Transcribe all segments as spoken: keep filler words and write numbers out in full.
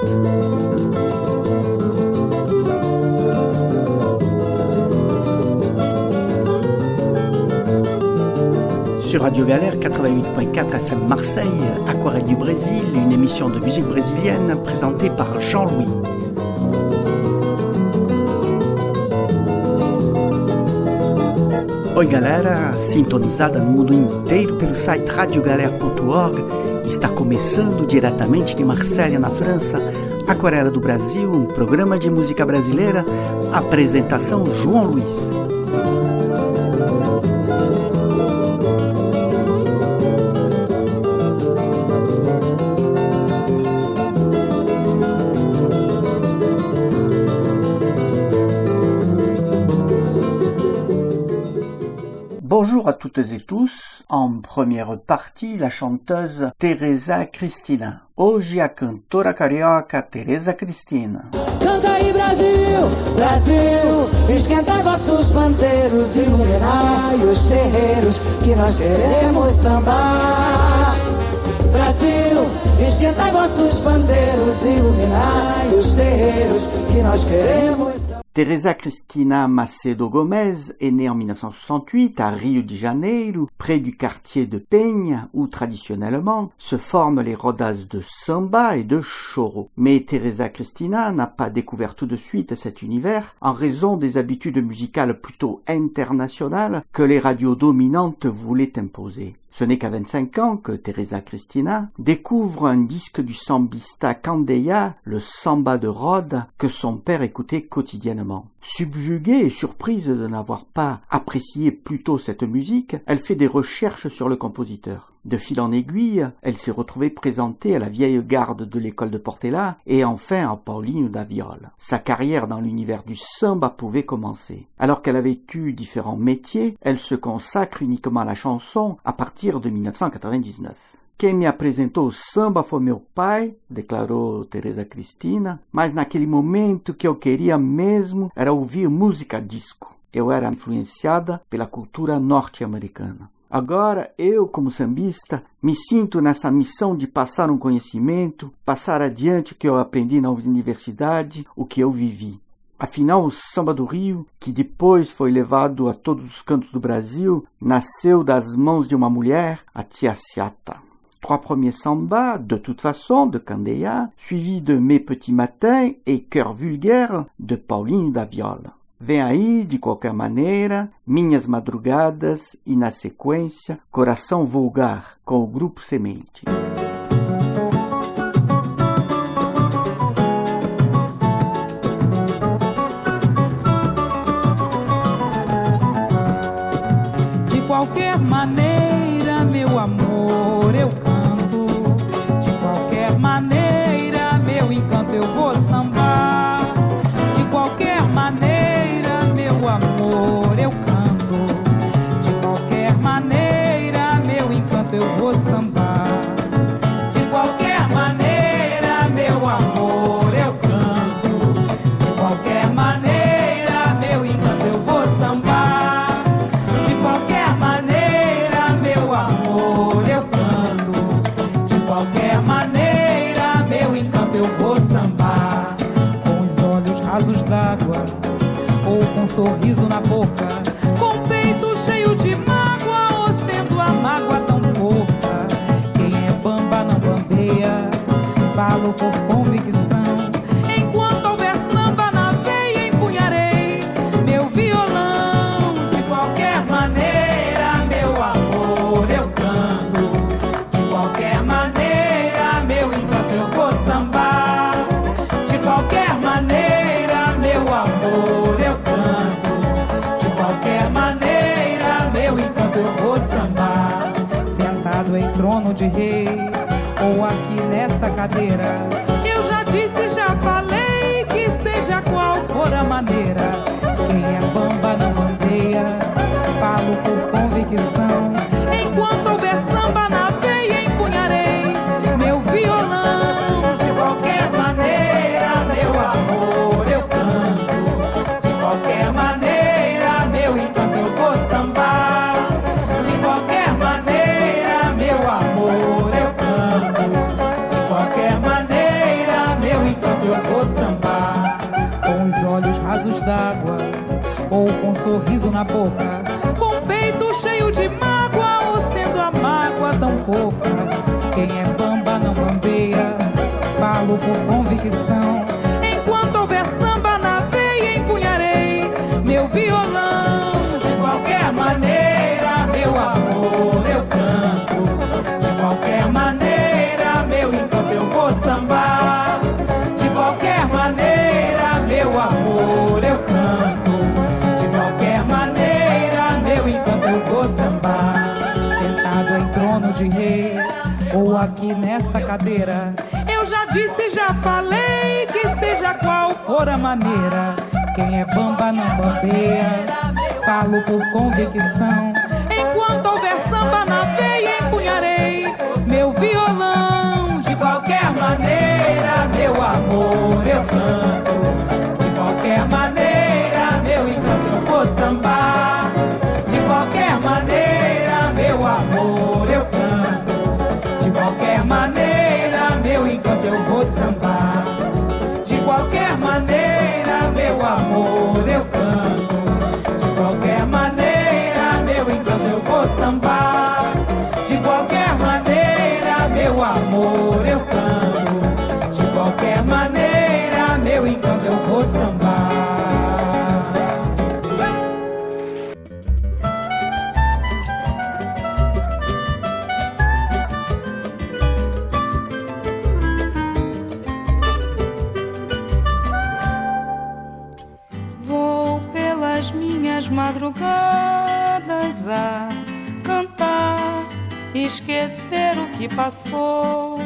Sur Radio Galère quatre-vingt-huit point quatre F M Marseille, Aquarelle du Brésil, une émission de musique brésilienne présentée par Jean-Louis. Oi galera, sintonizada no mundo inteiro pelo site radio galera ponto org, está começando diretamente de Marselha, na França, Aquarela do Brasil, um programa de música brasileira, apresentação João Luiz. Bonjour à toutes et tous. En première partie, la chanteuse Teresa Cristina. Hoje a cantora carioca Teresa Cristina. Canta aí Brasil, Brasil, esquenta vossos pandeiros, iluminai os terreiros, que nós queremos sambar. Brasil, esquenta vossos pandeiros, iluminai os terreiros, que nós queremos sambar. Teresa Cristina Macedo Gomes est née en dix-neuf cent soixante-huit à Rio de Janeiro, près du quartier de Penha, où traditionnellement se forment les rodas de samba et de choro. Mais Teresa Cristina n'a pas découvert tout de suite cet univers en raison des habitudes musicales plutôt internationales que les radios dominantes voulaient imposer. Ce n'est qu'à vingt-cinq ans que Teresa Cristina découvre un disque du sambista Candeia, le samba de Rhodes, que son père écoutait quotidiennement. Subjuguée et surprise de n'avoir pas apprécié plus tôt cette musique, elle fait des recherches sur le compositeur. De fil en aiguille, elle s'est retrouvée présentée à la vieille garde de l'école de Portela et enfin à Paulinho da Viola. Sa carrière dans l'univers du samba pouvait commencer. Alors qu'elle avait eu différents métiers, elle se consacre uniquement à la chanson à partir de dix-neuf cent quatre-vingt-dix-neuf. Quem me apresentou o samba foi meu pai, declarou Teresa Cristina, mas naquele momento que eu queria mesmo era ouvir música disco. Eu era influenciada pela cultura norte-americana. Agora, eu, como sambista, me sinto nessa missão de passar um conhecimento, passar adiante o que eu aprendi na universidade, o que eu vivi. Afinal, o samba do Rio, que depois foi levado a todos os cantos do Brasil, nasceu das mãos de uma mulher, a Tia Seata. Trois premiers sambas, de toute façon, de Candeia, suivis de Mes Petits Matins et Cœur Vulgaire, de Paulinho da Viola. Vem aí, de qualquer maneira, Minhas Madrugadas e, na sequência, Coração Vulgar, com o Grupo Semente. De qualquer maneira, meu amor, eu canto. De qualquer maneira, meu encanto, eu vou sambar. De qualquer maneira, meu amor, eu canto. De qualquer maneira, meu encanto, eu vou sambar. De qualquer maneira, meu amor, eu canto. De qualquer maneira, meu encanto, eu vou sambar. De qualquer maneira, meu amor, eu canto. De qualquer maneira, meu encanto, eu vou sambar. Com os olhos rasos d'água ou com um sorriso na boca, com o peito cheio de mágoa ou sendo a mágoa tão pouca. Quem é bamba não bambeia, falo por convicção. Enquanto houver samba na veia, empunharei meu violão. De qualquer maneira, meu amor, eu canto. De qualquer maneira, meu encanto, eu vou sambar. De qualquer maneira, meu amor, eu canto. De qualquer maneira, meu encanto, eu vou sambar. Sentado em trono de rei, ou aqui nessa cadeira, eu já disse, já falei, que seja qual for a maneira. Quem é bamba não bandeia, falo por convicção. Enquanto houver samba na veia, empunharei meu violão. De qualquer maneira, meu amor, eu canto. De qualquer maneira, meu encanto, eu vou sambar. De qualquer maneira, meu amor, eu canto. De qualquer maneira, meu encanto, encanto eu vou sambar. Com os olhos rasos d'água, ou com um sorriso na boca, com o peito cheio de mágoa, ou sendo a mágoa tão pouca. Quem é bamba não bambeia, falo por convicção. Enquanto houver samba na veia, empunharei meu violão. De qualquer maneira, meu amor, eu canto. De qualquer maneira, meu encanto eu vou sambar. De qualquer maneira, meu amor, eu canto. De qualquer maneira, meu encanto eu vou sambar. Sentado em trono de rei, ou aqui nessa cadeira, eu já disse, já falei, que seja qual for a maneira, quem é bamba não bambeia, falo por convicção. Enquanto houver samba na veia, empunharei meu violão. De qualquer maneira, meu amor, eu canto. De qualquer maneira, meu encanto eu vou sambar. De qualquer maneira, meu amor, eu canto. De qualquer maneira, meu encanto eu vou sambar. De qualquer maneira, meu amor, eu canto. De qualquer maneira, meu encanto eu vou sambar. De qualquer maneira, meu amor, eu canto. De qualquer maneira, meu encanto eu vou sambar. Madrugadas a cantar, esquecer o que passou.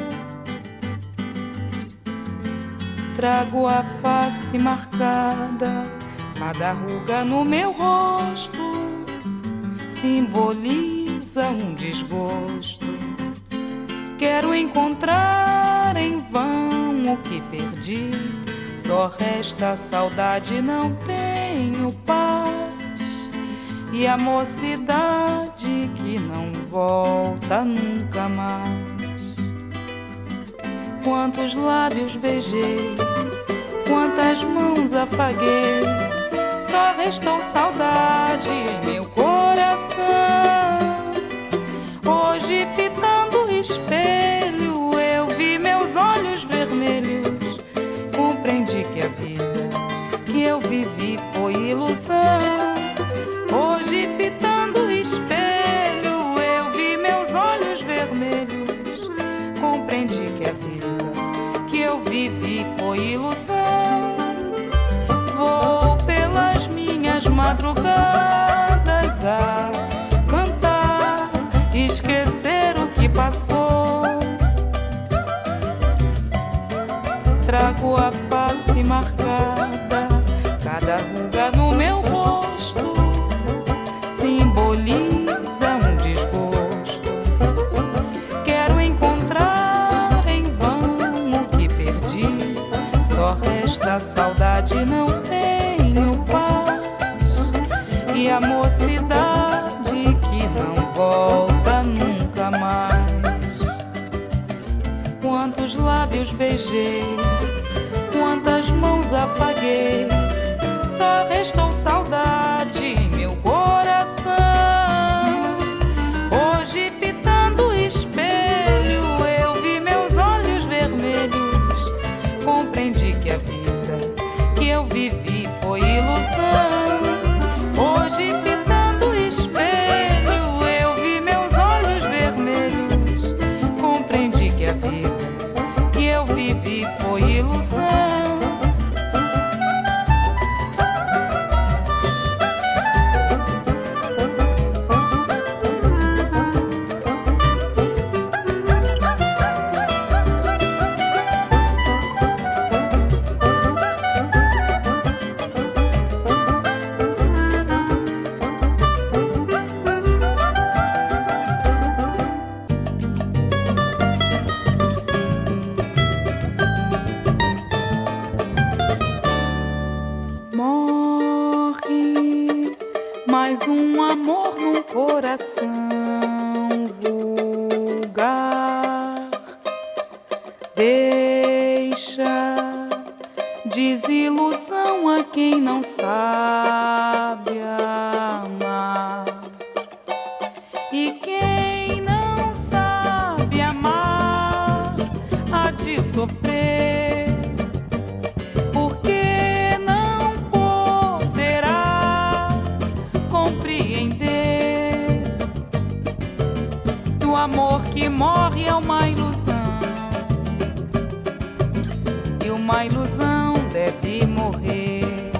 Trago a face marcada, cada ruga no meu rosto simboliza um desgosto. Quero encontrar em vão o que perdi, só resta saudade, não tenho paz. E a mocidade que não volta nunca mais. Quantos lábios beijei, quantas mãos afaguei, só restou saudade em meu coração. Hoje, fitando o espelho, eu vi meus olhos vermelhos. Compreendi que a vida que eu vivi foi ilusão. Hoje, fitando o espelho, eu vi meus olhos vermelhos. Compreendi que a vida que eu vivi foi ilusão. Vou pelas minhas madrugadas a cantar, esquecer o que passou. Trago a face marcada, cada ruga no meu rosto simboliza um desgosto. Quero encontrar em vão o que perdi, só resta saudade, não tenho paz. E a mocidade que não volta nunca mais. Quantos lábios beijei, quantas mãos afaguei, só restou saudade em meu coração. Hoje, fitando o espelho, eu vi meus olhos vermelhos. Compreendi que a vida que eu vivi foi ilusão. Hoje, fitando o espelho, eu vi meus olhos vermelhos. Compreendi que a vida que eu vivi foi ilusão. Mais um amor num coração vulgar. Deixa desilusão a quem não sabe amar. E quem não sabe amar há de sofrer, porque não poderá compreender que o amor que morre é uma ilusão, e uma ilusão deve morrer.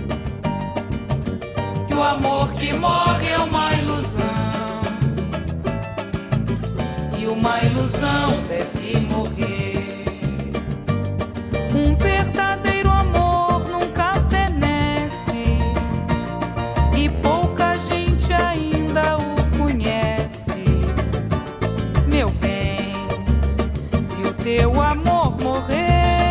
Que o amor que morre é uma ilusão, e uma ilusão deve morrer. Um verdadeiro amor nunca fenece, e pouca gente ainda o conhece. Meu bem, se o teu amor morrer,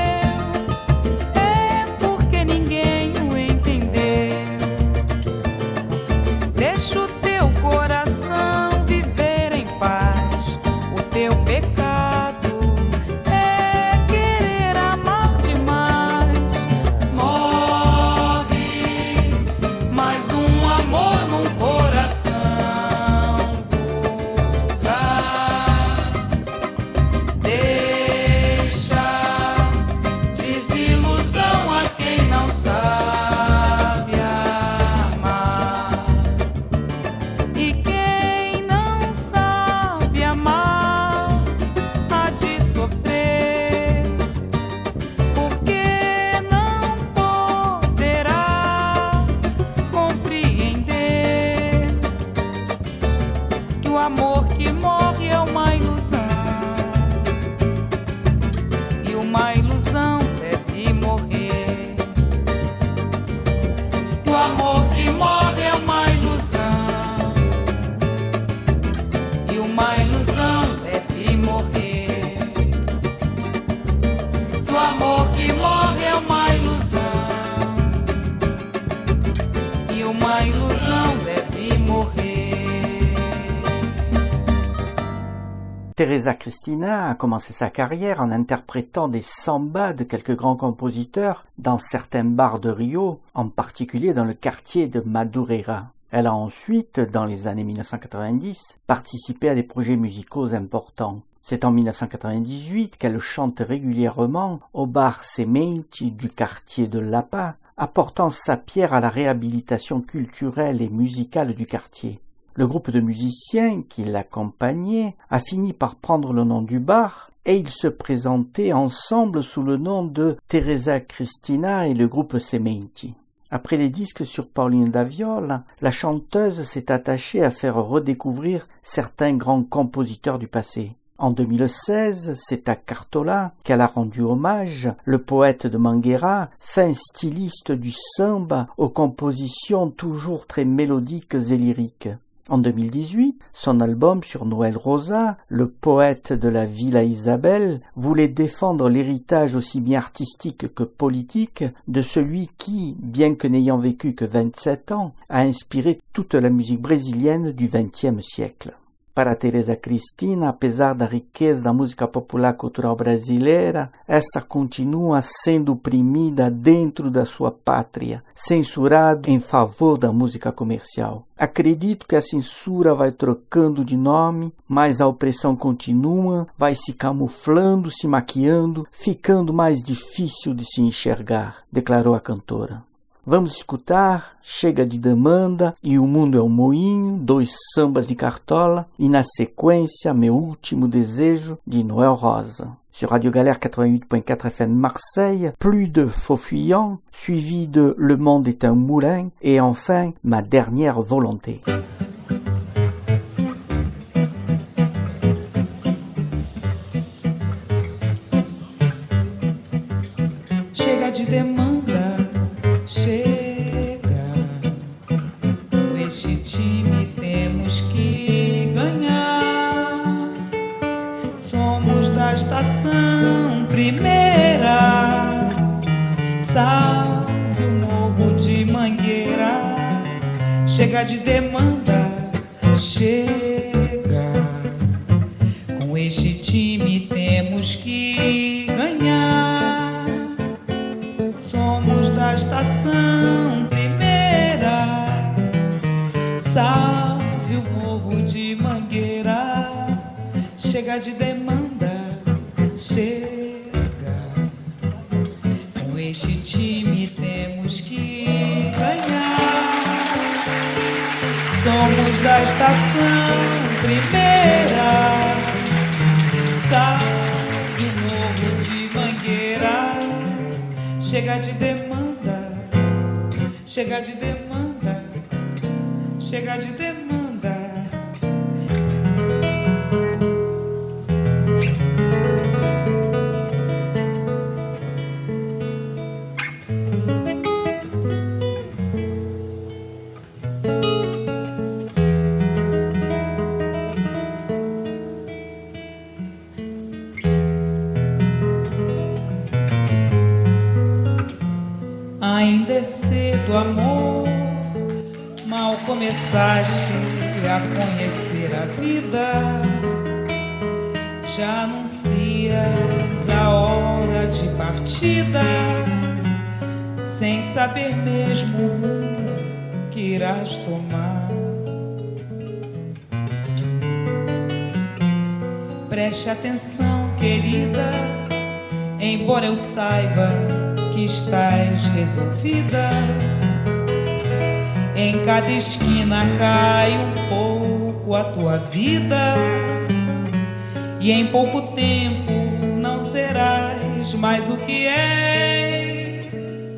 Teresa Cristina a commencé sa carrière en interprétant des sambas de quelques grands compositeurs dans certains bars de Rio, en particulier dans le quartier de Madureira. Elle a ensuite, dans les années mille neuf cent quatre-vingt-dix, participé à des projets musicaux importants. C'est en mille neuf cent quatre-vingt-dix-huit qu'elle chante régulièrement au bar Semente du quartier de Lapa, apportant sa pierre à la réhabilitation culturelle et musicale du quartier. Le groupe de musiciens qui l'accompagnait a fini par prendre le nom du bar et ils se présentaient ensemble sous le nom de Teresa Cristina et le groupe Semente. Après les disques sur Paulinho da Viola, la chanteuse s'est attachée à faire redécouvrir certains grands compositeurs du passé. En deux mille seize, c'est à Cartola qu'elle a rendu hommage le poète de Mangueira, fin styliste du samba aux compositions toujours très mélodiques et lyriques. En deux mille dix-huit, son album sur Noël Rosa, le poète de la Villa Isabel, voulait défendre l'héritage aussi bien artistique que politique de celui qui, bien que n'ayant vécu que vingt-sept ans, a inspiré toute la musique brésilienne du vingtième siècle. Para Teresa Cristina, apesar da riqueza da música popular cultural brasileira, essa continua sendo oprimida dentro da sua pátria, censurado em favor da música comercial. Acredito que a censura vai trocando de nome, mas a opressão continua, vai se camuflando, se maquiando, ficando mais difícil de se enxergar, declarou a cantora. Vamos escutar Chega de Demanda e O Mundo é um Moinho, dois sambas de Cartola, e na sequência Meu Último Desejo de Noël Rosa. Sur Radio Galère quatre-vingt-huit point quatre F M Marseille, plus de Faux Fuyants, suivi de Le Monde est un Moulin et enfin Ma Dernière Volonté. Chega de demanda, chega, com este time temos que ganhar. Somos da estação primeira, salve o morro de Mangueira. Chega de demanda, chega, com este time temos que ganhar. Somos estação primeira, salve o morro de Mangueira. Chega de demanda, chega. Com este time temos que ganhar. Somos da estação primeira, salve o morro de Mangueira. Chega de demanda, chega de demanda, chega de demanda. Ainda é cedo, amor, mal começaste a conhecer a vida. Já anuncias a hora de partida, sem saber mesmo o rumo que irás tomar. Preste atenção, querida, embora eu saiba que estás resolvida. Em cada esquina cai um pouco a tua vida, e em pouco tempo não serás mais o que és.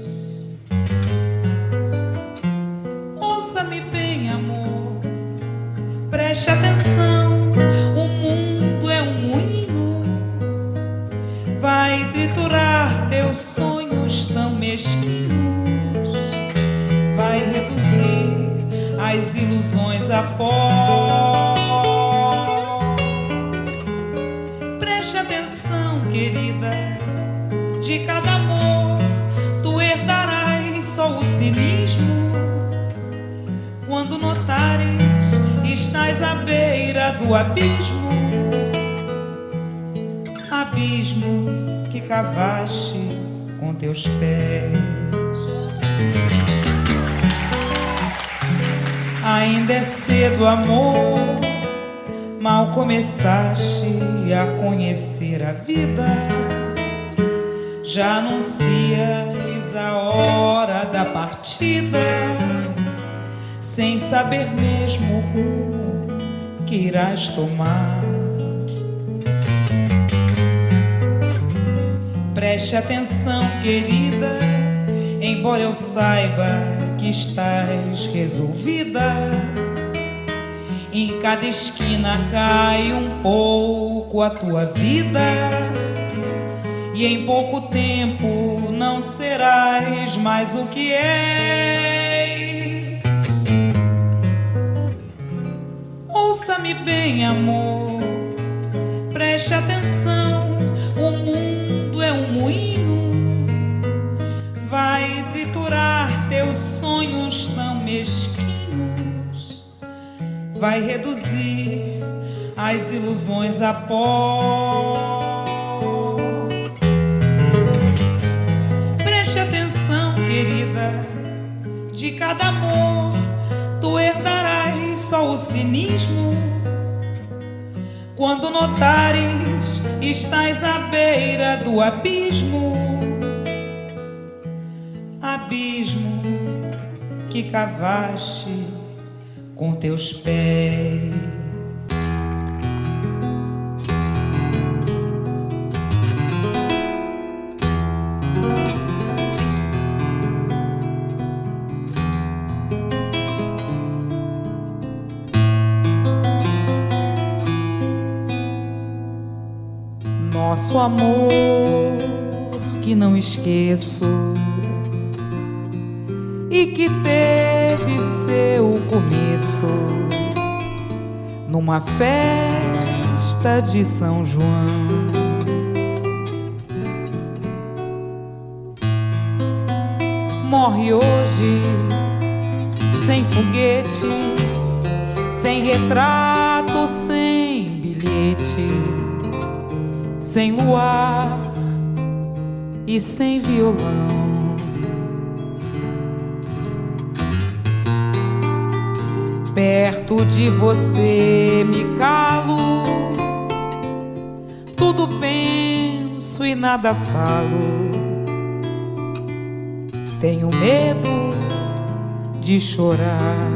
Ouça-me bem, amor, preste atenção. O mundo é um moinho, vai triturar teus sonhos tão mesquinhos, vai reduzir as ilusões a pó. Preste atenção, querida, de cada amor tu herdarás só o cinismo. Quando notares, estás à beira do abismo, abismo que cavaste com teus pés. Ainda é cedo, amor, mal começaste a conhecer a vida. Já anuncias a hora da partida, sem saber mesmo o rumo que irás tomar. Preste atenção, querida, embora eu saiba que estás resolvida. Em cada esquina cai um pouco a tua vida, e em pouco tempo não serás mais o que és. Ouça-me bem, amor, preste atenção. O mundo é um moinho, vai triturar teus sonhos tão mesquinhos, vai reduzir as ilusões a pó. Preste atenção, querida, de cada amor tu herdarás só o cinismo. Quando notares, estás à beira do abismo, abismo que cavaste com teus pés. Nosso amor que não esqueço e que teve seu começo numa festa de São João. Morre hoje sem foguete, sem retrato, sem bilhete, sem luar e sem violão. perto de você me calo, tudo penso e nada falo. Tenho medo de chorar.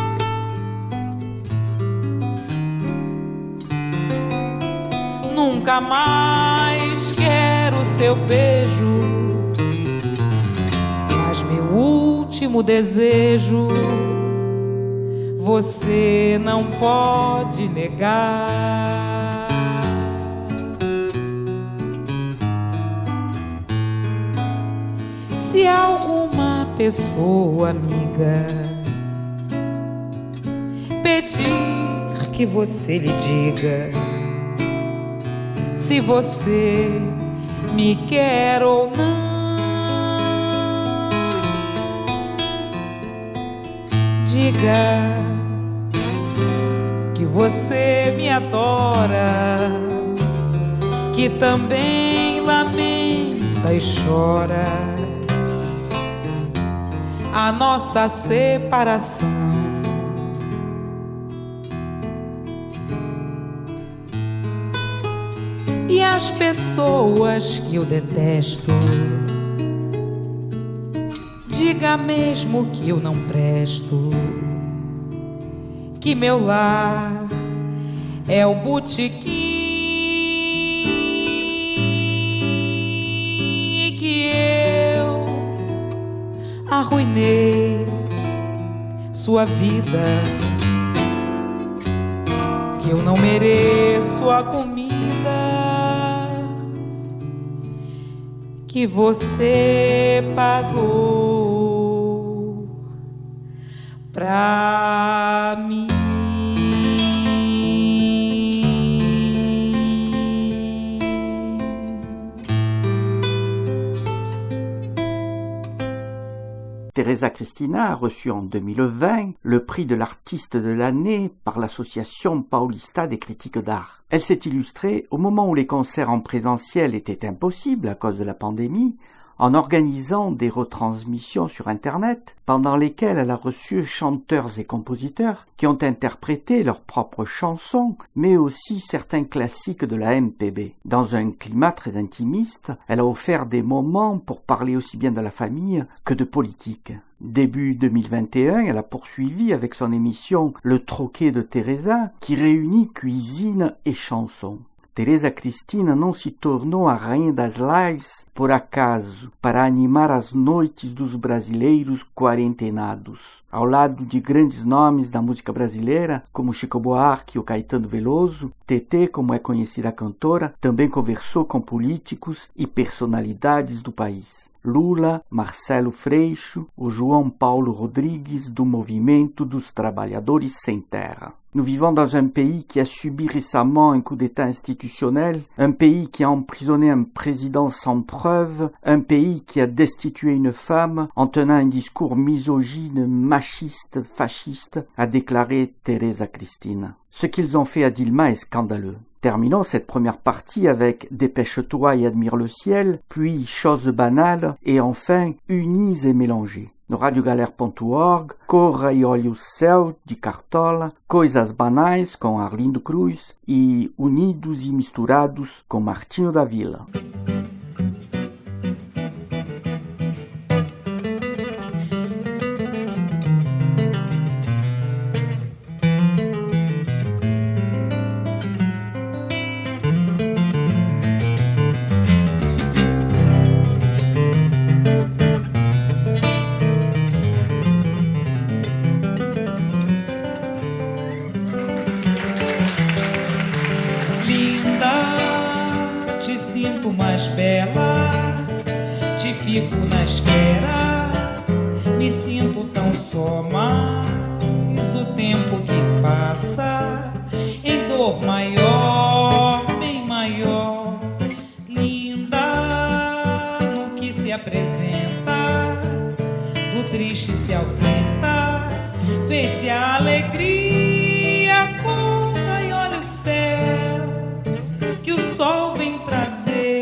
Nunca mais quero seu beijo, mas meu último desejo você não pode negar. Se alguma pessoa amiga pedir que você lhe diga se você me quer ou não, diga que você me adora, que também lamenta e chora a nossa separação. E as pessoas que eu detesto, diga mesmo que eu não presto, que meu lar é o botequim, que eu arruinei sua vida, que eu não mereço a comida que você pagou pra mim. Teresa Cristina a reçu en deux mille vingt le prix de l'artiste de l'année par l'association Paulista des critiques d'art. Elle s'est illustrée au moment où les concerts en présentiel étaient impossibles à cause de la pandémie, en organisant des retransmissions sur Internet, pendant lesquelles elle a reçu chanteurs et compositeurs qui ont interprété leurs propres chansons, mais aussi certains classiques de la M P B. Dans un climat très intimiste, elle a offert des moments pour parler aussi bien de la famille que de politique. Début deux mille vingt et un, elle a poursuivi avec son émission Le Troquet de Teresa, qui réunit cuisine et chansons. Teresa Cristina não se tornou a rainha das lives por acaso, para animar as noites dos brasileiros quarentenados. Ao lado de grandes nomes da música brasileira, como Chico Buarque ou Caetano Veloso, Tetê, como é conhecida a cantora, também conversou com políticos e personalidades do país. Lula, Marcelo Freixo, o João Paulo Rodrigues do Movimento dos Trabalhadores Sem Terra. Nous vivons dans un pays qui a subi récemment un coup d'État institutionnel, un pays qui a emprisonné un président sans preuve, un pays qui a destitué une femme en tenant un discours misogyne, machiste, fasciste, a déclaré Teresa Cristina. Ce qu'ils ont fait à Dilma est scandaleux. Terminons cette première partie avec Dépêche-toi et admire le ciel, puis Chose banale, et enfin Unis et mélangés. No radiogalera ponto org, Corra e Olhe o Céu, de Cartola, Coisas Banais, com Arlindo Cruz, e Unidos e Misturados, com Martinho da Vila. Mais bela, te fico na espera, me sinto tão só, mas o tempo que passa em dor maior, bem maior, linda no que se apresenta, do triste se ausenta, vê-se a alegria, corra e olha o céu, que o sol vem trazer.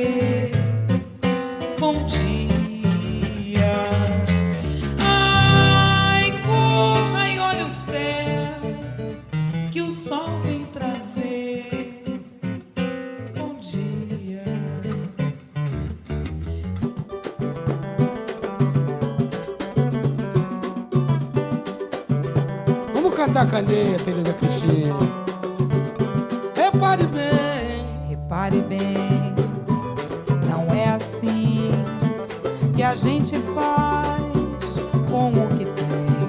Bom dia, ai, corra e olha o céu, cantar candeia, Tereza Cristina. Repare bem, repare bem, não é assim que a gente faz com o que tem.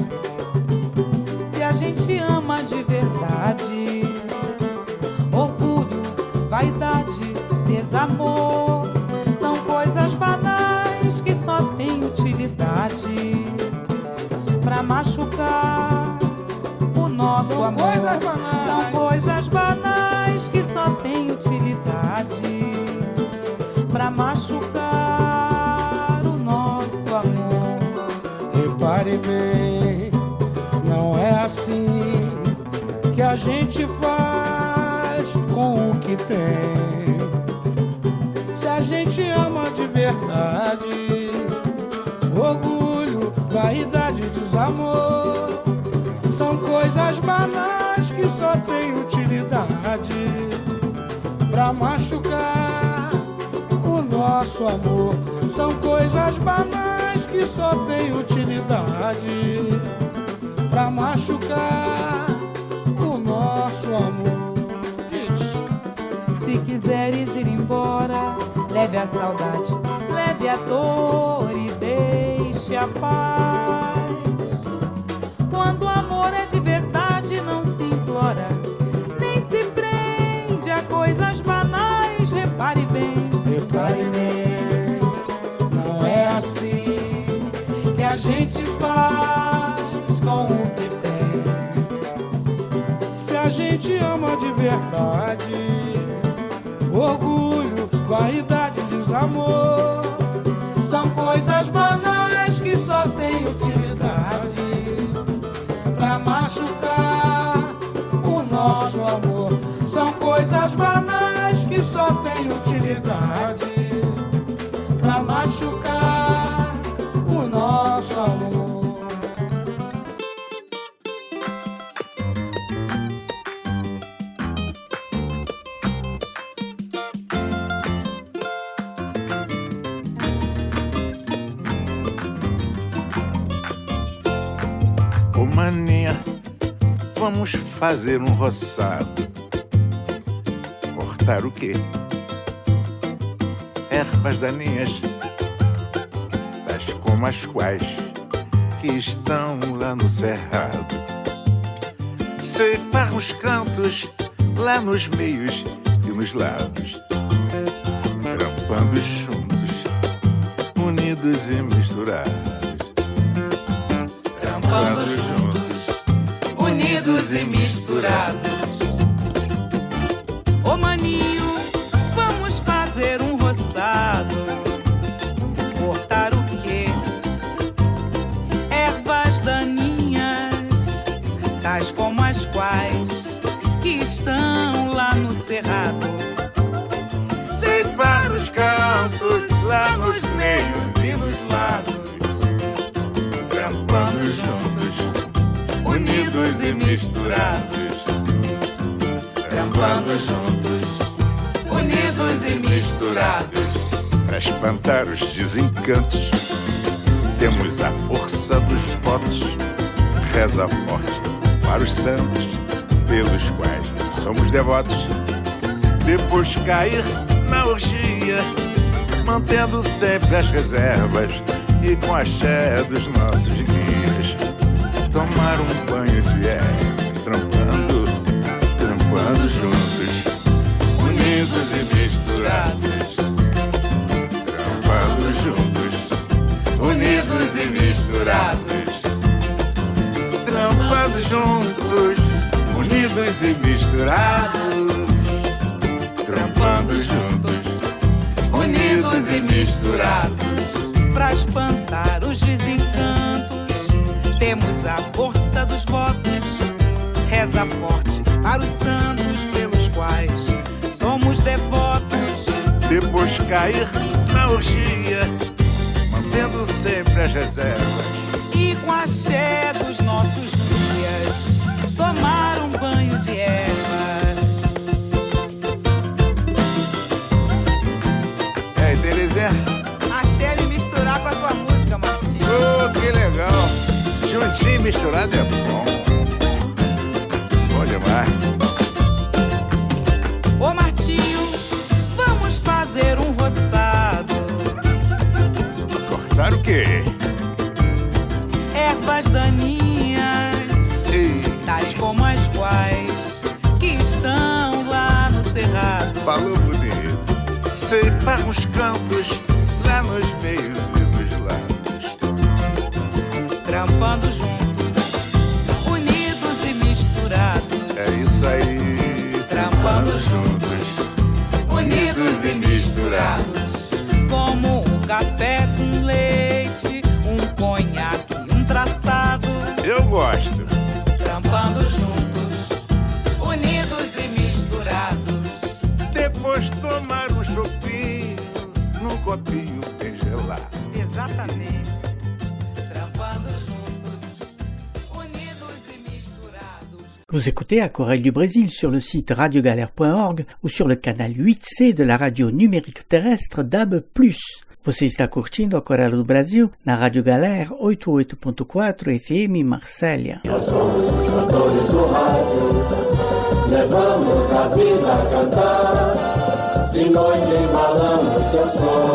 Se a gente ama de verdade, orgulho, vaidade, desamor são coisas banais que só têm utilidade pra machucar o nosso são amor. Coisas banais. São coisas banais que só têm utilidade pra machucar o nosso amor. Repare bem, não é assim que a gente faz com o que tem. Se a gente ama de verdade, orgulho, vaidade, desamor são coisas banais que só têm utilidade pra machucar o nosso amor. São coisas banais que só têm utilidade pra machucar o nosso amor. Diz. Se quiseres ir embora, leve a saudade, leve a dor e deixe a paz. Quando o amor é de verdade, não se implora, nem se prende a coisas banais. Repare bem, Repare bem, não é assim que a gente faz com o que tem. Se a gente ama de verdade, orgulho, vaidade, desamor são coisas banais que só têm utilidade pra machucar o nosso amor. São coisas banais que só têm utilidade pra machucar o nosso amor. Ô maninha, vamos fazer um roçado. Cortar o quê? Ervas daninhas, tais como as quais que estão lá no cerrado. Ceifar os cantos lá nos meios e nos lados, trampando juntos, unidos e misturados. trampando juntos, unidos e misturados. Ô maninho, vamos fazer um roçado. Cortar o quê? Ervas daninhas, tais como as quais que estão lá no cerrado. Ceifar os cantos lá nos meios e nos lados, trampando juntos, unidos e misturados. Trampando juntos, unidos e misturados. Para espantar os desencantos, temos a força dos votos. Reza forte para os santos, pelos quais somos devotos. Depois cair na orgia, mantendo sempre as reservas, e com a axé dos nossos guias, tomar um banho de ervas, trampando, trampando juntos, unidos e misturados. Trampando juntos, unidos e misturados. Trampando juntos, unidos e misturados. Trampando juntos, unidos e misturados. Pra espantar os desencantos, temos a força dos votos. Reza forte para os santos, pelos quais somos devotos. Depois cair na orgia, mantendo sempre as reservas, E com a axé dos nossos guias, tomar um banho de ervas. E aí, Terezinha? Axé me misturar com a tua música, Martinho. Oh, que legal! Juntinho e misturado é bom. chamar. Ô Martinho, vamos fazer um roçado. Cortar o quê? Ervas daninhas, Ei, tais como as quais que estão lá no cerrado. falou bonito. Ceifar uns cantos lá nos meios e nos lados. Trampando juntos, unidos e misturados. É isso aí. Trampando juntos, unidos e misturados. Como um café com leite, um conhaque, um traçado. Eu gosto. Trampando juntos, unidos e misturados. Depois tomar um chopinho num copinho bem gelado. Exatamente. Trampando juntos, unidos e misturados. Vous écoutez Aquarelle du Brésil sur le site radiogalère point org ou sur le canal huit C de la radio numérique terrestre D A B plus. Você está curtindo Aquarelle do Brasil na Rádio Galère oitenta e oito ponto quatro F M Marsella. Nós somos os cantores do rádio, levamos a vida a cantar. De noite embalamos teu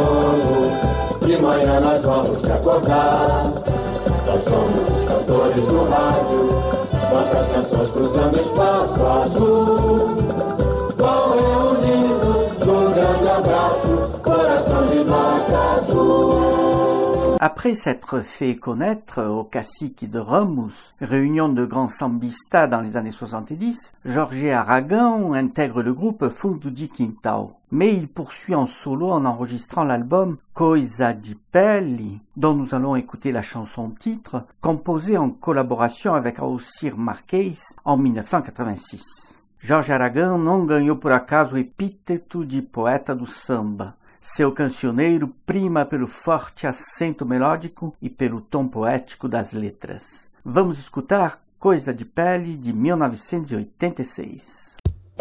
sono, de manhã nós vamos te acordar. Nós somos os cantores do rádio, nossas canções cruzando espaço azul. Vão reunindo num grande abraço, coração de nota azul. Après s'être fait connaître au cacique de Ramos, réunion de grands sambistas dans les années soixante-dix, Jorge Aragão intègre le groupe Fundo de Quintal. Mais il poursuit en solo en enregistrant l'album Coisa de Pele, dont nous allons écouter la chanson titre, composée en collaboration avec Alcir Marques en mille neuf cent quatre-vingt-six. Jorge Aragão não ganhou por acaso o epíteto de poeta do samba. Seu cancioneiro prima pelo forte acento melódico e pelo tom poético das letras. Vamos escutar Coisa de Pele, de mil novecentos e oitenta e seis.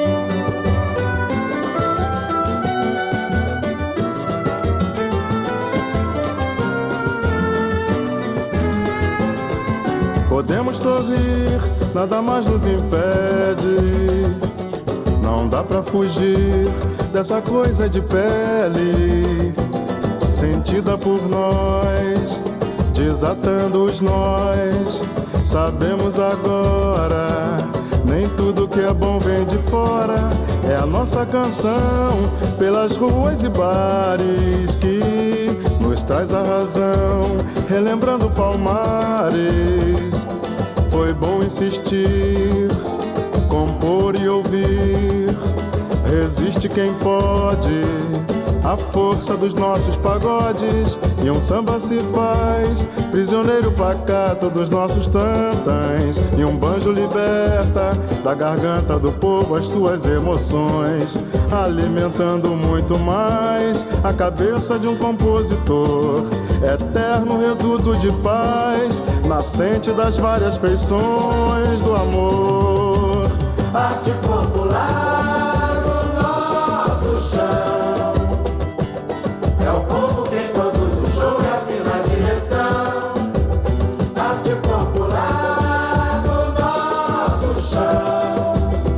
Podemos sorrir, nada mais nos impede. Não dá pra fugir dessa coisa de pele, sentida por nós, desatando os nós. Sabemos agora, nem tudo que é bom vem de fora. É a nossa canção pelas ruas e bares que nos traz a razão, relembrando Palmares. Foi bom insistir, compor e ouvir. Resiste quem pode, a força dos nossos pagodes. E um samba se faz, prisioneiro pacato dos nossos tantãs. E um banjo liberta da garganta do povo as suas emoções, alimentando muito mais a cabeça de um compositor. Eterno reduto de paz, nascente das várias feições do amor. Arte popular do nosso chão, é o povo quem produz o show e assina a direção. Arte popular do nosso chão,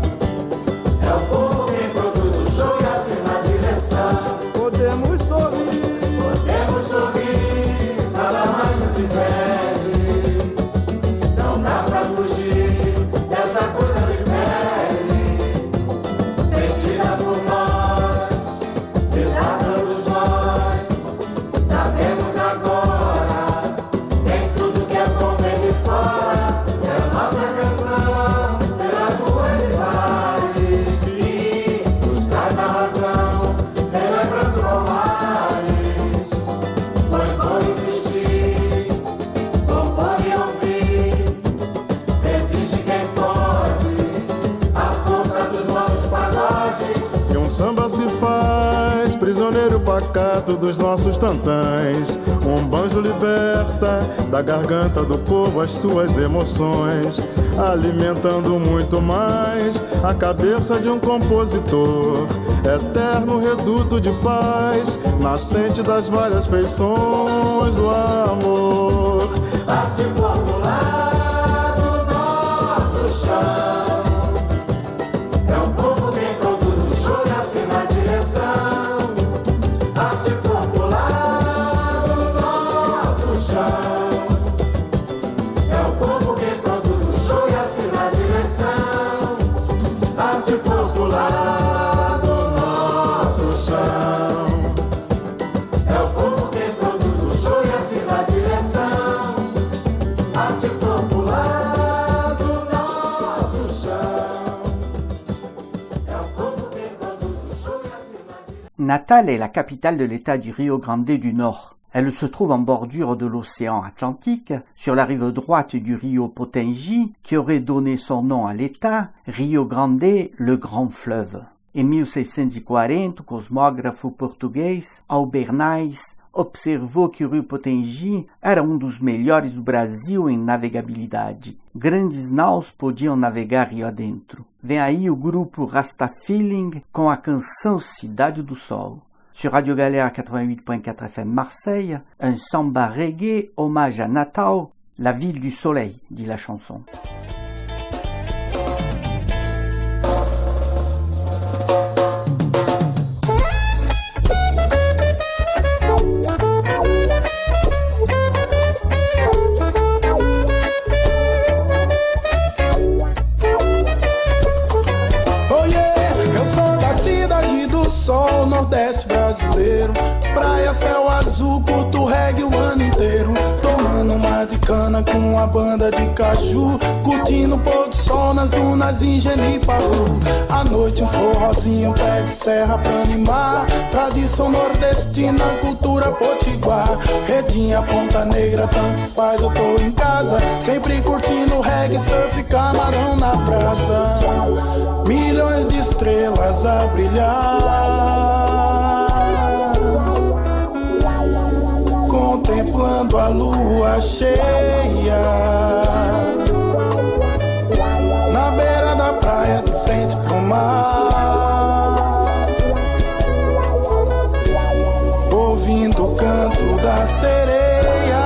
é o povo quem produz o show e assina a direção. Podemos sorrir, Podemos sorrir, nada mais nos impede. Não dá pra fugir dessa coisa de pele, sentida por nós, desatando os nós. Sabemos agora, nem tudo que é bom vem de fora. É a nossa canção pelas ruas e bares que nos traz a razão, relembrando Palmares. Foi bom insistir, compor e ouvir. Resiste quem pode, a força dos nossos pagodes. e um samba se faz, prisioneiro pacato dos nossos tantãs. Um banjo liberta da garganta do povo as suas emoções, alimentando muito mais a cabeça de um compositor. Eterno reduto de paz, nascente das várias feições do amor. Arte popular do nosso chão, Natal est la capitale de l'État du Rio Grande du Nord. Elle se trouve en bordure de l'océan Atlantique, sur la rive droite du Rio Potengi, qui aurait donné son nom à l'État, Rio Grande, le grand fleuve. Em mil seiscentos e quarenta, o cosmógrafo português Albernaz observou que o Rio Potengi era um dos melhores do Brasil em navegabilidade. Grandes naus podiam navegar rio adentro. Vem aí o grupo Rasta Feeling com a canção Cidade do Sol. Sur Radio Galère quatre-vingt-huit point quatre F M Marseille, un samba reggae hommage à Natal, la ville du soleil, dit la chanson. Nordeste brasileiro, praia, céu azul, curto reggae o ano inteiro. Tomando uma de cana com a banda de caju, curtindo o pôr do sol nas dunas em Genipabu. À noite um forrozinho, pé de serra pra animar. Tradição nordestina, cultura potiguar. Redinha, Ponta Negra, tanto faz, eu tô em casa. Sempre curtindo reggae, surf, camarão na brasa. Milhões de estrelas a brilhar, contemplando a lua cheia, na beira da praia, de frente pro mar, ouvindo o canto da sereia.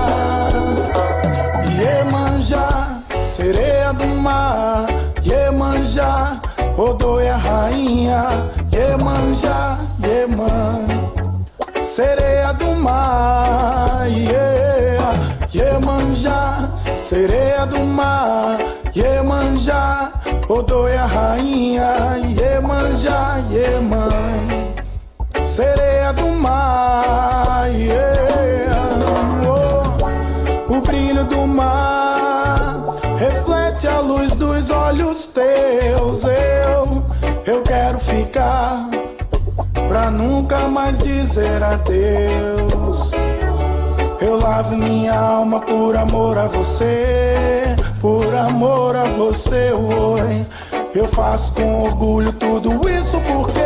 Iemanjá, sereia do mar, Iemanjá, Odoia rainha, Iemanjá, Ieman, sereia do mar, yeah. Iemanjá, sereia do mar, Iemanjá, Odoia rainha, Iemanjá, Ieman, sereia do mar, yeah. Oh, o brilho do mar reflete a luz dos olhos teus. Eu, eu quero ficar pra nunca mais dizer adeus. Eu lavo minha alma por amor a você, por amor a você, oi. Eu faço com orgulho tudo isso porque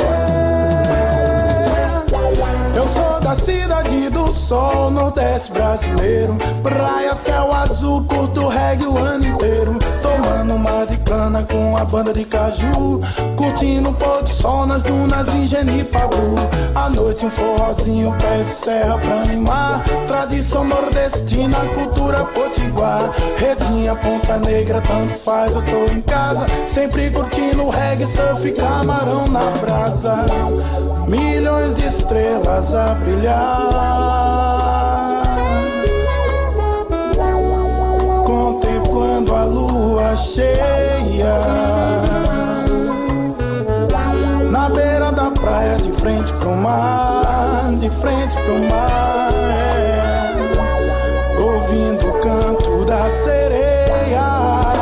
eu sou da cidade do sol, nordeste brasileiro. Praia, céu azul, curto reggae o ano inteiro. Tomando uma de cana com a banda de caju, curtindo o pôr do sol nas dunas em Genipabu. À noite um forrozinho, pé de serra pra animar. Tradição nordestina, cultura potiguar. Redinha, Ponta Negra, tanto faz, eu tô em casa. Sempre curtindo reggae, surf, camarão na brasa. Milhões de estrelas a brilhar, contemplando a lua cheia, na beira da praia, de frente pro mar, de frente pro mar, é. Ouvindo o canto da sereia.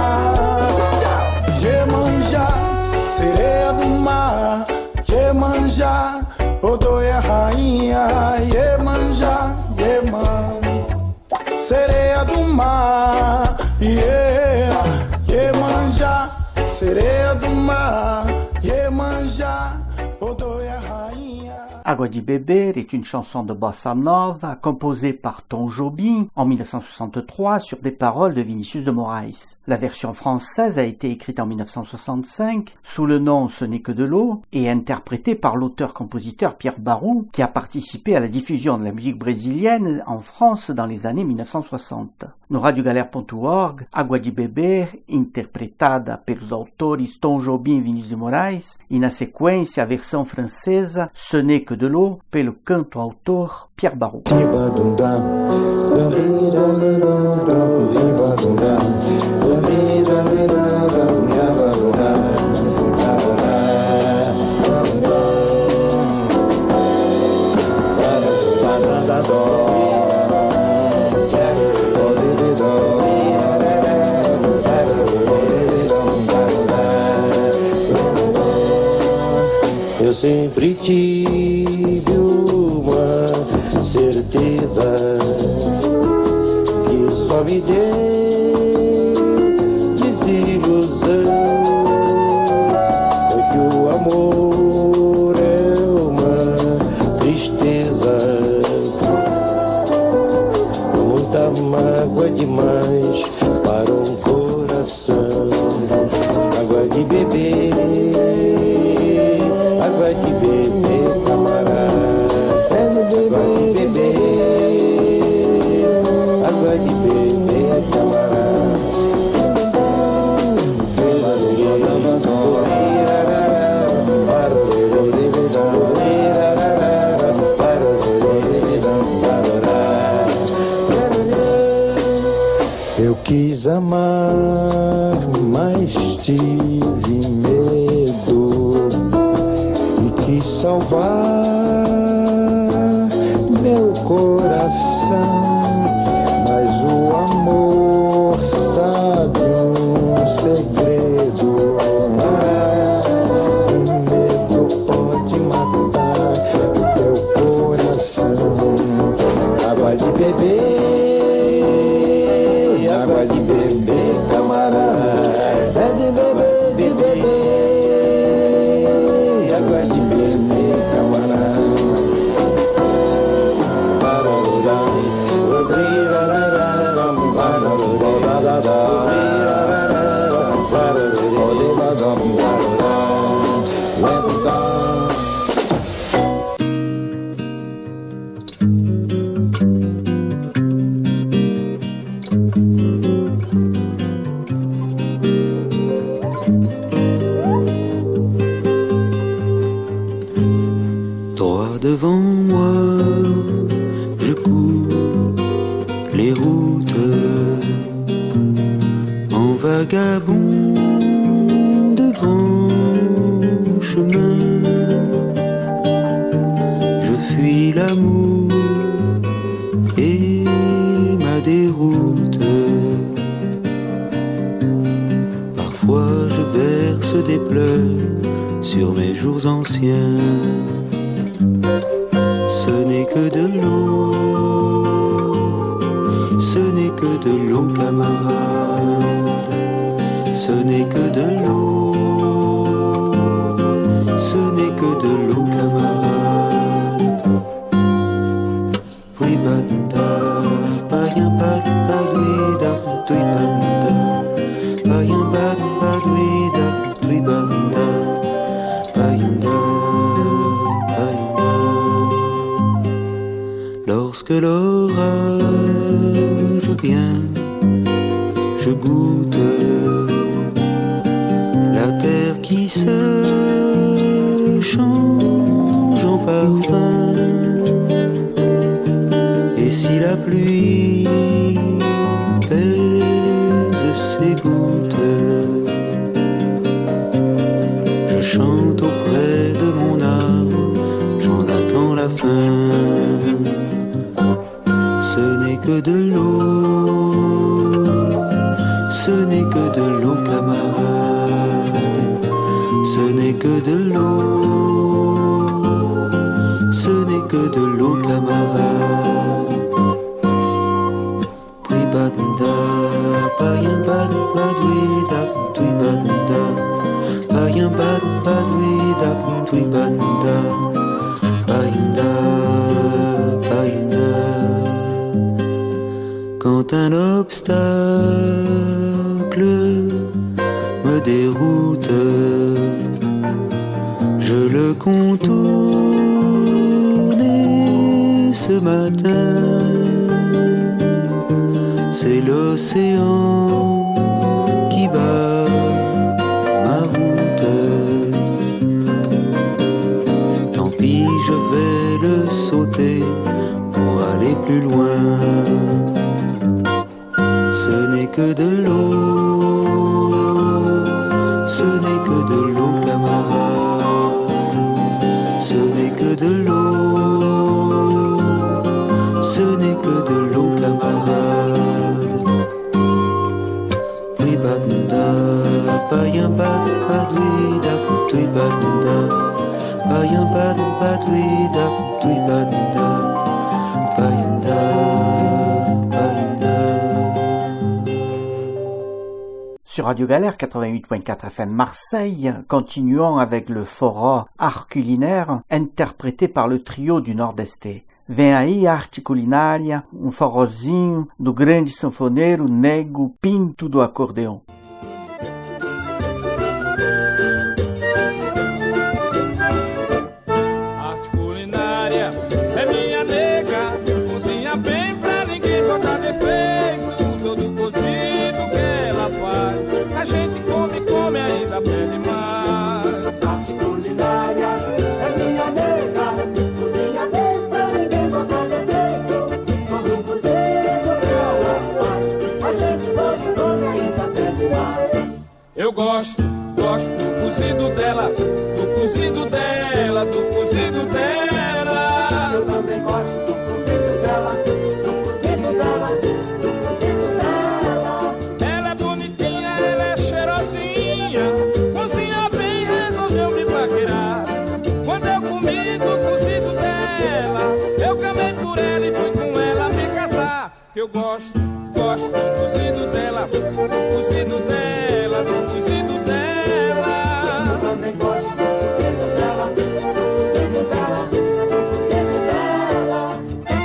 Iemanjá, sereia do mar, Iemanjá, Odoia rainha, Iemanjá, Ieman, sereia do mar, yeah. Iemanjá, sereia do mar, Iemanjá, Odoia rainha. Água de Beber est une chanson de bossa nova composée par Tom Jobim en mille neuf cent soixante-trois sur des paroles de Vinicius de Moraes. La version française a été écrite en mille neuf cent soixante-cinq sous le nom Ce n'est que de l'eau et interprétée par l'auteur-compositeur Pierre Barou qui a participé à la diffusion de la musique brésilienne en France dans les années mille neuf cent soixante. No radio galère ponto org, Água de Beber, interpretada pelos autores Tom Jobim e Vinícius de Moraes, e na sequência a versão francesa Ce n'est que de l'eau pelo canto autor Pierre Barou. Eu sempre te me deu desilusão. É que o amor é uma tristeza, muita mágoa demais para um coração. Água de beber, água de beber, camarada. Água de beber, água de beber, camarada. Eu quis amar, mas tive medo e quis salvar meu coração, mas o amor sabe um segredo. Ah, o medo pode matar o teu coração. Água de beber, água de beber, camarada. É de beber, de beber, água de beber, camarada. Droit devant moi, je cours les routes en vagabond de grands chemins. Je fuis l'amour et ma déroute. Parfois je verse des pleurs sur mes jours anciens. Ce n'est que de l'eau, ce n'est que de l'eau, camarade. Ce n'est que de l'eau, ce n'est que de l'eau, camarade. Oui, banda, païen, bad, baduida, oui, banda, païen, bad, baduida, oui, banda, païen, lorsque l'orage vient, je goûte la terre qui se change en parfum. Et si la pluie pèse ses gouttes, je chante auprès de mon arbre, j'en attends la fin. Ce n'est que de l'eau, ce n'est que de l'eau, camarade. Ce n'est que de l'eau, ce n'est que de l'eau, camarade. Puis banda, païen bad, baduida, puis banda, païen bad, baduida, puis banda, païenda, païenda. Quand un obstacle me déroute, je le contourne et ce matin, c'est l'océan qui bat ma route. Tant pis, je vais le sauter pour aller plus loin. Ce n'est que de l'eau, ce n'est que de l'eau, camarade. Ce n'est que de l'eau, ce n'est que de l'eau, camarade. Oui, banda, païen bad, baduida, oui, banda, païen bad, baduida, oui, banda, païenda, païenda. Sur Radio Galère quatre-vingt-huit point quatre F M Marseille, continuons avec le forró Art Culinaire interprété par le trio du Nordeste. Vem aí Arte Culinária, um forrozinho do grande sanfoneiro Nego Pinto do acordeão. Arte culinária é minha nega, cozinha bem pra ninguém botar defeito. Todo cozido que ela faz, a gente come, come ainda pede mais. Arte culinária é minha nega, cozinha bem pra ninguém botar defeito. Todo cozido que ela faz, a gente come, come ainda pede mais. Eu gosto, gosto do cozido dela, do cozido dela, do cozido dela. Eu também gosto do cozido dela, do cozido dela, do cozido dela. Ela é bonitinha, ela é cheirosinha, cozinha bem, resolveu me paquerar. Quando eu comi do cozido dela, eu camei por ela e fui com ela me casar. Eu gosto, gosto do cozido dela, do cozido dela, do cozido dela. Eu também gosto do cozido dela, do cozido dela, do cozido dela.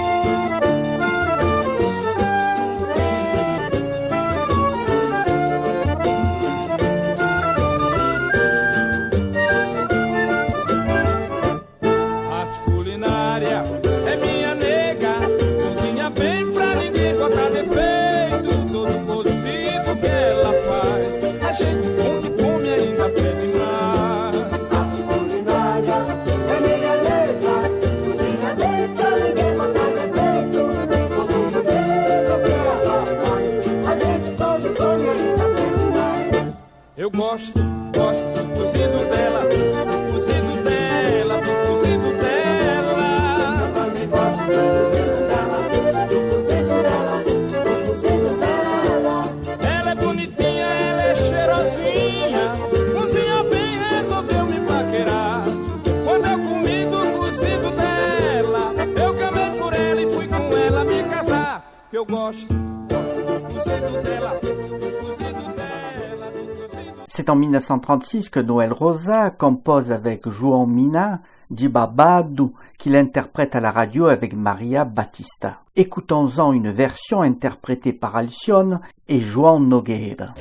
Arte culinária é minha nega, cozinha bem pra ninguém botar defeito. Todo cozido que ela faz, a gente come, come ainda pede mais. Arte culinária é minha nega, cozinha bem pra ninguém botar defeito. Todo cozido que ela faz, a gente come, come ainda pede mais. Eu gosto, gosto do cozido dela, do cozido dela, do cozido dela. Eu também gosto do cozido dela, do cozido dela, do cozido dela. Ela é bonitinha, ela é cheirosinha, cozinha bem, resolveu me paquerar. Quando eu comi do cozido dela, eu camei por ela e fui com ela me casar. Eu gosto do cozido dela, do cozido dela, do cozido. C'est en mille neuf cent trente-six que Noel Rosa compose avec João Mina Di Babado qu'il interprète à la radio avec Maria Batista. Écoutons-en une version interprétée par Alcione et João Nogueira.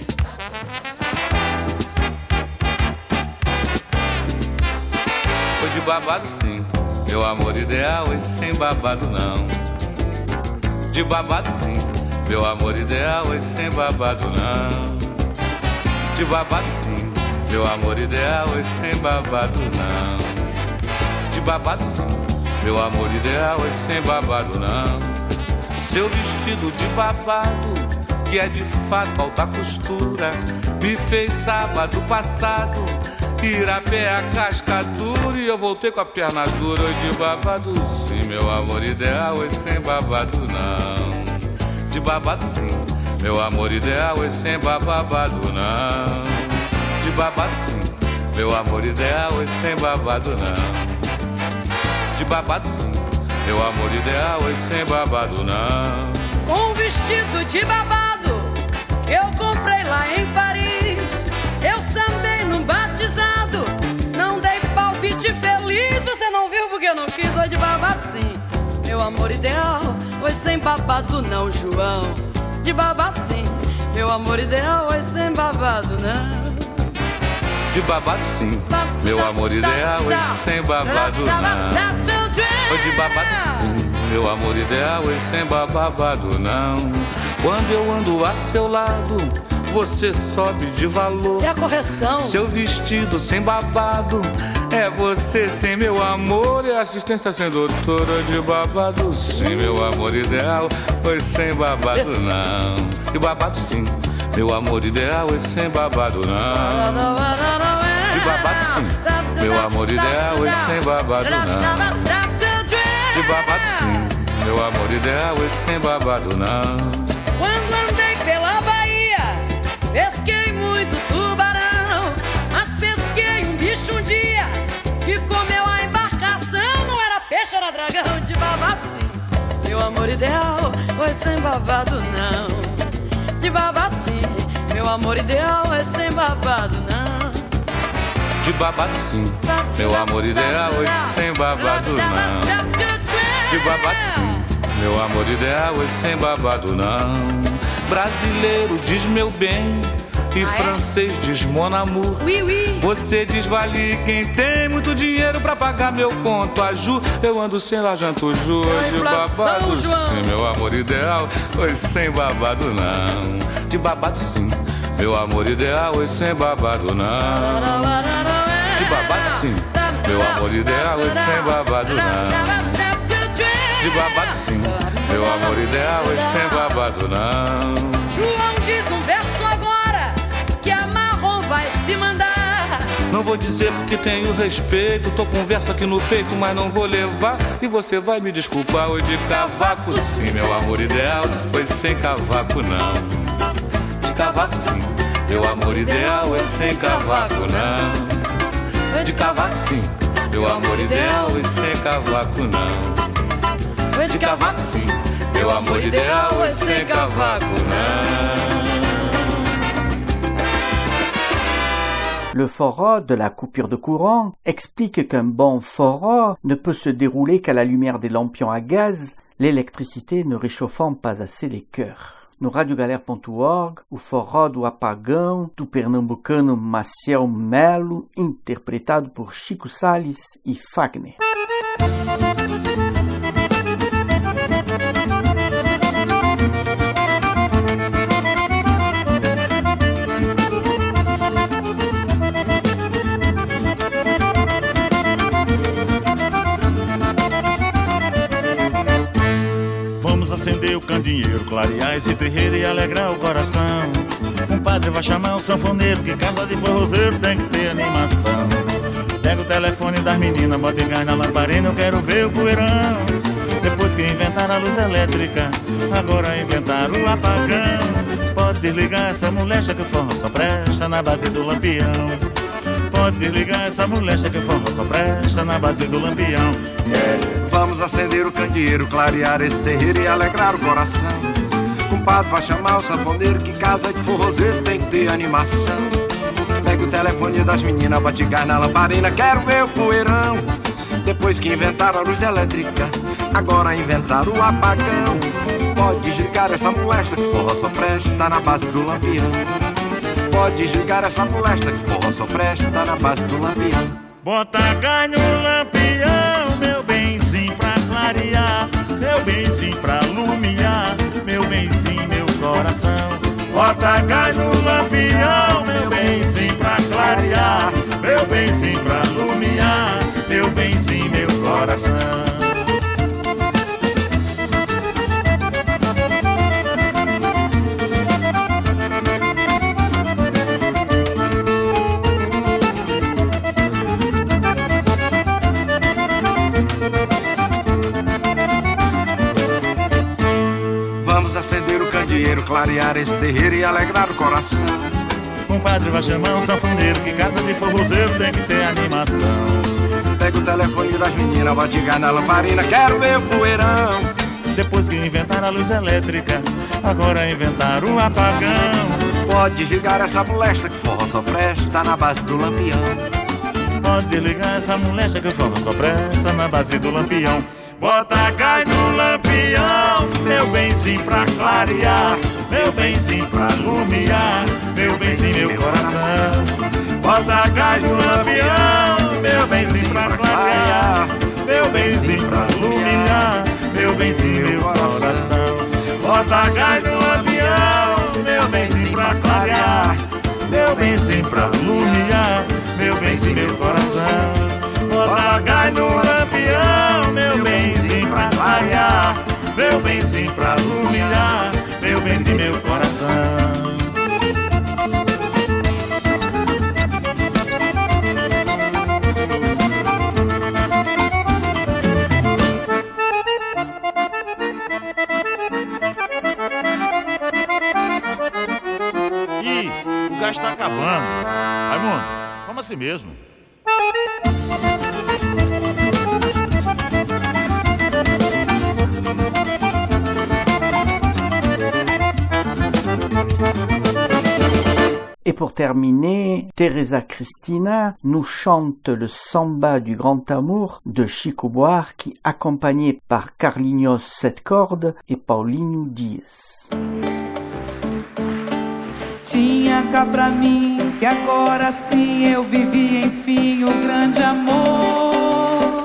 Foi de babado sim, meu amor ideal e sem babado não. De babado sim, meu amor ideal e sem babado não. De babado sim, meu amor ideal e sem babado não. De babado sim, meu amor ideal e sem babado não. Seu vestido de babado, que é de fato alta costura, me fez sábado passado ir a pé a casca dura e eu voltei com a perna dura. De babado sim, meu amor ideal e sem babado não. De babado sim, meu amor ideal e sem babado não. De babado sim, meu amor ideal e sem babado não. De babado sim, meu amor ideal e sem babado não. Um vestido de babado que eu comprei lá em Paris. Eu sambei num batizado, não dei palpite feliz. Você não viu porque eu não quis, foi de babado sim. Meu amor ideal foi sem babado não, João. De babado sim, meu amor ideal foi sem babado não. De babado sim, meu amor ideal e sem babado não. De babado sim, meu amor ideal e sem babado não. Quando eu ando a seu lado, você sobe de valor. É a correção. Seu vestido sem babado, é você sem meu amor. E assistência sem doutora. De babado sim, meu amor ideal foi sem babado não. De babado sim, meu amor ideal e sem babado não. De babado sim, meu amor ideal e sem babado não. De babado sim, meu amor ideal e sem babado não. Quando andei pela Bahia, pesquei muito tubarão, mas pesquei um bicho um dia que comeu a embarcação. Não era peixe, era dragão. De babado sim, meu amor ideal foi sem babado não. De babado sim, Meu amor ideal é sem babado, não. De babado sim, meu amor ideal é sem babado não. De babado sim, meu amor ideal é sem babado não. Brasileiro diz meu bem e ah, francês é? Diz mon amour. Oui, oui. Você diz vale quem tem muito dinheiro pra pagar meu conto a ju. Eu ando sem lajanto ju. De babado João. Sim, meu amor ideal é sem babado não. De babado sim, meu amor ideal é sem babado não. De babado sim, meu amor ideal é sem babado não. De babado sim, meu amor ideal é sem babado não. João diz um verso agora que a marrom vai se mandar. Não vou dizer porque tenho respeito, tô com verso aqui no peito, mas não vou levar. E você vai me desculpar, oi de cavaco sim, meu amor ideal foi sem cavaco não. De cavaco sim, meu amor ideal é sem cavaco não. De cavaco sim, meu amor ideal é sem cavaco não. De cavaco sim, meu amor ideal é sem cavaco não. Le forró de la coupure de courant explique qu'un bon forró ne peut se dérouler qu'à la lumière des lampions à gaz, l'électricité ne réchauffant pas assez les cœurs. No rádio galera ponto org, o forró do apagão do pernambucano Maciel Melo, interpretado por Chico Salles e Fagner. Acender o candinheiro, clarear esse terreiro e alegrar o coração. Um padre vai chamar o sanfoneiro, que casa de forrozeiro tem que ter animação. Pega o telefone das meninas, bota em gás na lamparina, eu quero ver o poeirão. Depois que inventaram a luz elétrica, agora inventaram o apagão. Pode desligar essa molecha que o forró só presta na base do lampião. Pode desligar essa molecha que o forró só presta na base do lampião. Yeah. Vamos acender o candeeiro, clarear esse terreiro e alegrar o coração. O padre vai chamar o sanfoneiro, que casa de forrozeiro tem que ter animação. Pega o telefone das meninas, bate gás na lamparina, quero ver o poeirão. Depois que inventaram a luz elétrica, agora inventaram o apagão. Pode desligar essa molesta que forró só presta na base do lampião. Pode desligar essa molesta que forró só presta na base do lampião. Bota gás no lampião, meu benzinho pra clarear, meu benzinho pra iluminar, meu benzinho, meu coração. Bota gás no lampião, meu benzinho pra clarear, meu benzinho pra iluminar, meu benzinho, meu coração. Acender o candeeiro, clarear esse terreiro e alegrar o coração. Um padre vai chamar um sanfoneiro, que casa de forrozeiro tem que ter animação. Pega o telefone das meninas, bate gás na lamparina, quero ver o poeirão. Depois que inventaram a luz elétrica, agora inventaram o apagão. Pode desligar essa molesta que forró só presta na base do lampião. Pode desligar essa molesta que forró só presta na base do lampião. Bota gás no lampião, meu benzinho pra clarear, meu benzinho pra iluminar, meu benzinho, meu coração. Bota gás no lampião, meu benzinho pra clarear, meu benzinho pra iluminar, meu benzinho, meu coração. Bota gás no lampião, meu benzinho pra clarear, meu benzinho pra iluminar, meu benzinho, meu coração. Bota gás no lampião, meu benzinho pra clarear, meu benzinho pra iluminar, meu benzinho, meu coração. Ih, o gás tá acabando. Raimundo, vamos assim mesmo. Et pour terminer, Teresa Cristina nous chante le samba du grand amour de Chico Buarque, accompagné par Carlinhos sept cordes e Paulinho Dias. Tinha cá pra mim que agora sim eu vivi enfim o grande amor.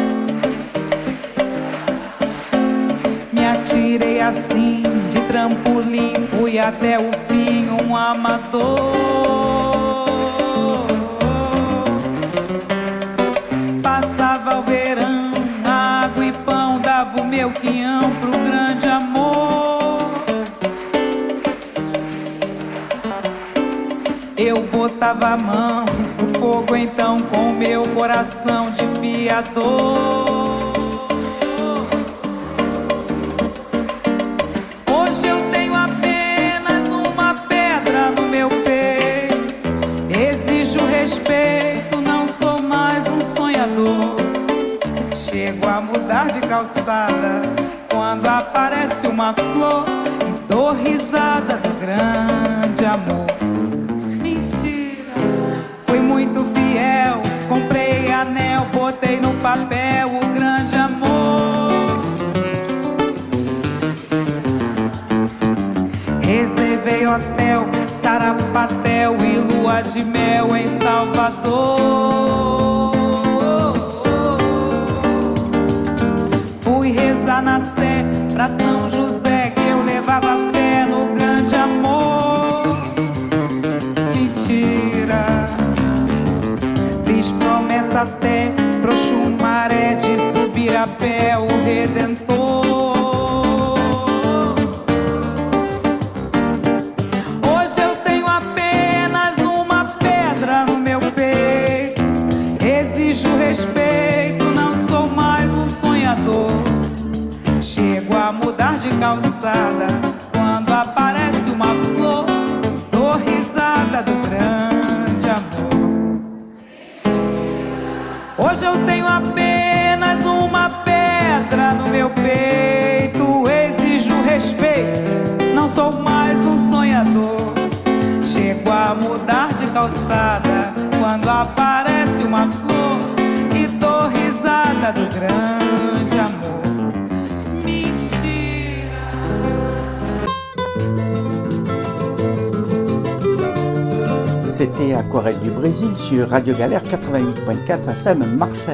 Me atirei assim de trampolim, fui até o fim um amador. Passava o verão, água e pão, dava o meu quinhão pro grande amor. Eu botava a mão no fogo então com meu coração de fiador. Hoje eu tenho apenas uma pedra no meu peito. Exijo respeito, não sou mais um sonhador. Chego a mudar de calçada quando aparece uma flor e dou risada do grande amor. Muito fiel, comprei anel, botei no papel o grande amor. Reservei hotel, sarapatel e lua de mel em Salvador. Fui rezar na Sé pra São José que eu levava fé no grande amor. Mentira. Fiz promessa até pro Xumaré de subir a pé o Redentor. Hoje eu tenho apenas uma pedra no meu peito. Exijo respeito, não sou mais um sonhador. Chego a mudar de calçada quando aparece uma flor. Dou risada do grande amor. Hoje eu tenho apenas uma pedra no meu peito. Exijo respeito, não sou mais um sonhador. Chego a mudar de calçada quando aparece uma flor e dou risada do grande amor. Mentira. C'était Aquarelle du Brésil sur Radio Galère quatre-vingt-huit point quatre F M Marseille.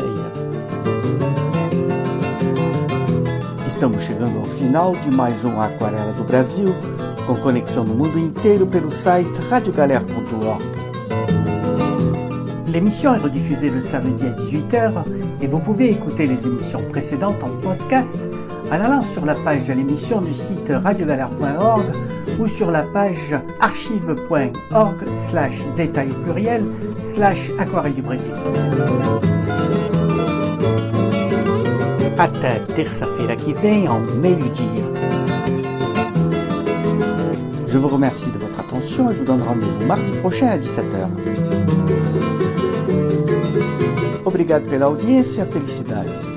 Estamos chegando ao final de mais um Aquarela do Brasil, com conexão no mundo inteiro pelo site radio galère point org. L'émission est rediffusée le samedi à dix-huit heures et vous pouvez écouter les émissions précédentes en podcast en allant sur la page de l'émission du site radio galère point org ou sur la page archive point org slash détail pluriel slash aquarelle du Brésil. Até terça-feira que vem ao meio-dia. Je vous remercie de votre attention et vous donne rendez-vous mardi prochain à dix-sept heures. Obrigado pela audiência, felicidades.